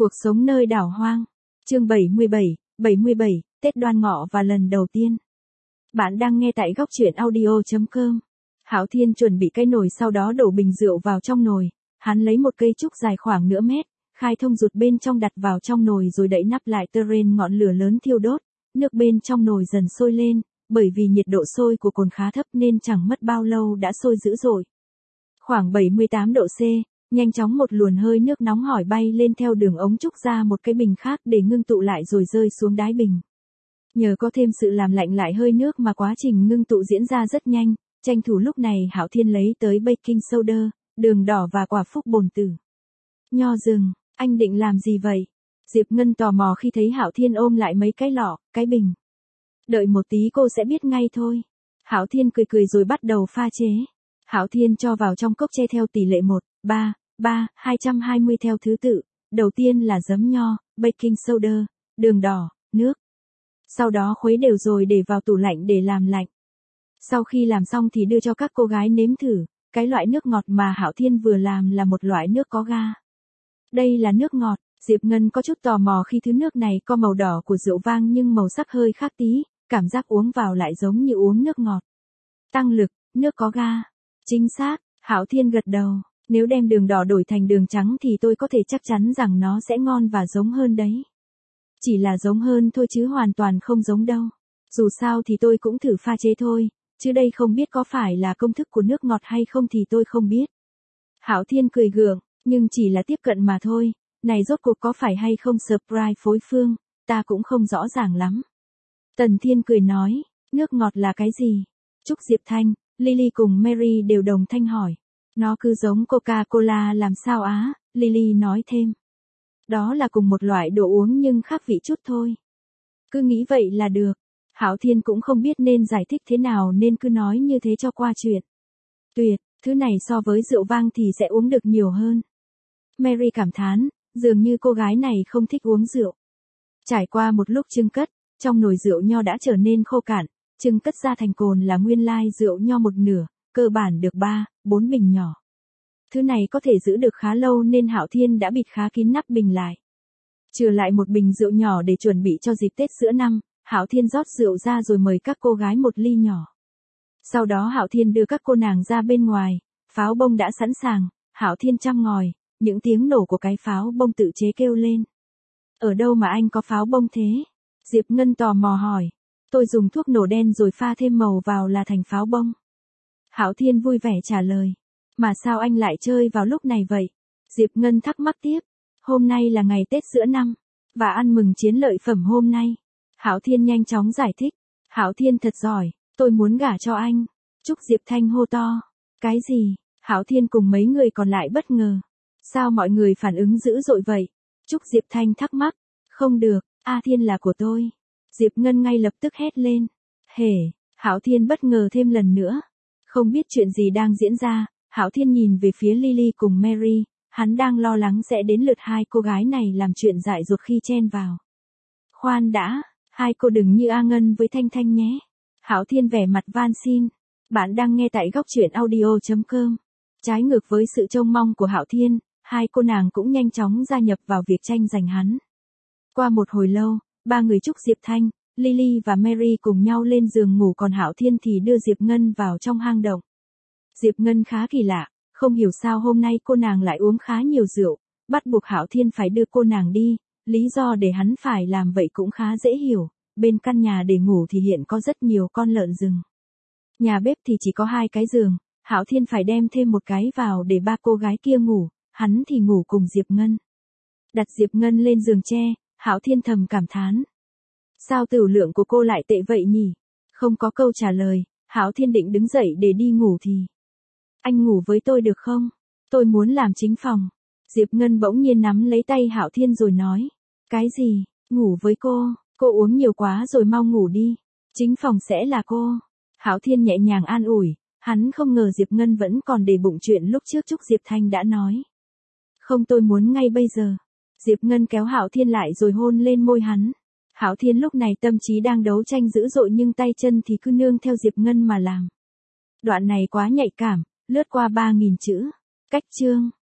Cuộc sống nơi đảo hoang. Chương 77, Tết Đoan Ngọ và lần đầu tiên. Bạn đang nghe tại góc truyện audio.com. Hạo Thiên chuẩn bị cái nồi, sau đó đổ bình rượu vào trong nồi. Hắn lấy một cây trúc dài khoảng nửa mét, khai thông ruột bên trong đặt vào trong nồi rồi đậy nắp lại. Terrain ngọn lửa lớn thiêu đốt, nước bên trong nồi dần sôi lên, bởi vì nhiệt độ sôi của cồn khá thấp nên chẳng mất bao lâu đã sôi dữ dội. Khoảng 78 độ C. Nhanh chóng một luồng hơi nước nóng hổi bay lên theo đường ống trúc ra một cái bình khác để ngưng tụ lại rồi rơi xuống đáy bình. Nhờ có thêm sự làm lạnh lại hơi nước mà quá trình ngưng tụ diễn ra rất nhanh, tranh thủ lúc này Hạo Thiên lấy tới baking soda, đường đỏ và quả phúc bồn tử. Nho rừng, anh định làm gì vậy? Diệp Ngân tò mò khi thấy Hạo Thiên ôm lại mấy cái lọ, cái bình. Đợi một tí cô sẽ biết ngay thôi. Hạo Thiên cười rồi bắt đầu pha chế. Hạo Thiên cho vào trong cốc tre theo tỷ lệ 1:3:220 theo thứ tự. Đầu tiên là giấm nho, baking soda, đường đỏ, nước. Sau đó khuấy đều rồi để vào tủ lạnh để làm lạnh. Sau khi làm xong thì đưa cho các cô gái nếm thử. Cái loại nước ngọt mà Hạo Thiên vừa làm là một loại nước có ga. Đây là nước ngọt. Diệp Ngân có chút tò mò khi thứ nước này có màu đỏ của rượu vang nhưng màu sắc hơi khác tí, cảm giác uống vào lại giống như uống nước ngọt. Tăng lực, nước có ga. Chính xác, Hạo Thiên gật đầu. Nếu đem đường đỏ đổi thành đường trắng thì tôi có thể chắc chắn rằng nó sẽ ngon và giống hơn đấy. Chỉ là giống hơn thôi chứ hoàn toàn không giống đâu. Dù sao thì tôi cũng thử pha chế thôi, chứ đây không biết có phải là công thức của nước ngọt hay không thì tôi không biết. Hạo Thiên cười gượng, nhưng chỉ là tiếp cận mà thôi. Này rốt cuộc có phải hay không surprise phối phương, ta cũng không rõ ràng lắm. Tần Thiên cười nói, nước ngọt là cái gì? Trúc Diệp Thanh, Lily cùng Mary đều đồng thanh hỏi. Nó cứ giống Coca-Cola làm sao á? Lily nói thêm. Đó là cùng một loại đồ uống nhưng khác vị chút thôi. Cứ nghĩ vậy là được. Hạo Thiên cũng không biết nên giải thích thế nào nên cứ nói như thế cho qua chuyện. Tuyệt, thứ này so với rượu vang thì sẽ uống được nhiều hơn. Mary cảm thán, dường như cô gái này không thích uống rượu. Trải qua một lúc chưng cất, trong nồi rượu nho đã trở nên khô cạn, chưng cất ra thành cồn là nguyên lai rượu nho một nửa, cơ bản được 3-4 bình nhỏ. Thứ này có thể giữ được khá lâu nên Hạo Thiên đã bịt khá kín nắp bình lại. Chừa lại một bình rượu nhỏ để chuẩn bị cho dịp Tết giữa năm, Hạo Thiên rót rượu ra rồi mời các cô gái một ly nhỏ. Sau đó Hạo Thiên đưa các cô nàng ra bên ngoài, pháo bông đã sẵn sàng, Hạo Thiên chăm ngòi, những tiếng nổ của cái pháo bông tự chế kêu lên. Ở đâu mà anh có pháo bông thế? Diệp Ngân tò mò hỏi. Tôi dùng thuốc nổ đen rồi pha thêm màu vào là thành pháo bông. Hạo Thiên vui vẻ trả lời. Mà sao anh lại chơi vào lúc này vậy? Diệp Ngân thắc mắc tiếp. Hôm nay là ngày Tết giữa năm, và ăn mừng chiến lợi phẩm hôm nay. Hạo Thiên nhanh chóng giải thích. Hạo Thiên thật giỏi, tôi muốn gả cho anh. Trúc Diệp Thanh hô to. Cái gì? Hạo Thiên cùng mấy người còn lại bất ngờ. Sao mọi người phản ứng dữ dội vậy? Trúc Diệp Thanh thắc mắc. Không được, A Thiên là của tôi. Diệp Ngân ngay lập tức hét lên. Hề, Hạo Thiên bất ngờ thêm lần nữa. Không biết chuyện gì đang diễn ra, Hạo Thiên nhìn về phía Lily cùng Mary, hắn đang lo lắng sẽ đến lượt hai cô gái này làm chuyện dại dột khi chen vào. Khoan đã, hai cô đừng như A Ngân với Thanh Thanh nhé. Hạo Thiên vẻ mặt van xin. Bạn đang nghe tại góc truyện audio.com. Trái ngược với sự trông mong của Hạo Thiên, hai cô nàng cũng nhanh chóng gia nhập vào việc tranh giành hắn. Qua một hồi lâu, ba người Trúc Diệp Thanh, Lily và Mary cùng nhau lên giường ngủ còn Hạo Thiên thì đưa Diệp Ngân vào trong hang động. Diệp Ngân khá kỳ lạ, không hiểu sao hôm nay cô nàng lại uống khá nhiều rượu, bắt buộc Hạo Thiên phải đưa cô nàng đi, lý do để hắn phải làm vậy cũng khá dễ hiểu, bên căn nhà để ngủ thì hiện có rất nhiều con lợn rừng. Nhà bếp thì chỉ có 2 cái giường, Hạo Thiên phải đem thêm một cái vào để ba cô gái kia ngủ, hắn thì ngủ cùng Diệp Ngân. Đặt Diệp Ngân lên giường tre, Hạo Thiên thầm cảm thán. Sao tửu lượng của cô lại tệ vậy nhỉ? Không có câu trả lời, Hạo Thiên định đứng dậy để đi ngủ thì. Anh ngủ với tôi được không? Tôi muốn làm chính phòng. Diệp Ngân bỗng nhiên nắm lấy tay Hạo Thiên rồi nói. Cái gì? Ngủ với cô uống nhiều quá rồi mau ngủ đi. Chính phòng sẽ là cô. Hạo Thiên nhẹ nhàng an ủi, hắn không ngờ Diệp Ngân vẫn còn để bụng chuyện lúc trước Trúc Diệp Thanh đã nói. Không, tôi muốn ngay bây giờ. Diệp Ngân kéo Hạo Thiên lại rồi hôn lên môi hắn. Hạo Thiên lúc này tâm trí đang đấu tranh dữ dội nhưng tay chân thì cứ nương theo Diệp Ngân mà làm. Đoạn này quá nhạy cảm, lướt qua 3.000 chữ. Cách chương.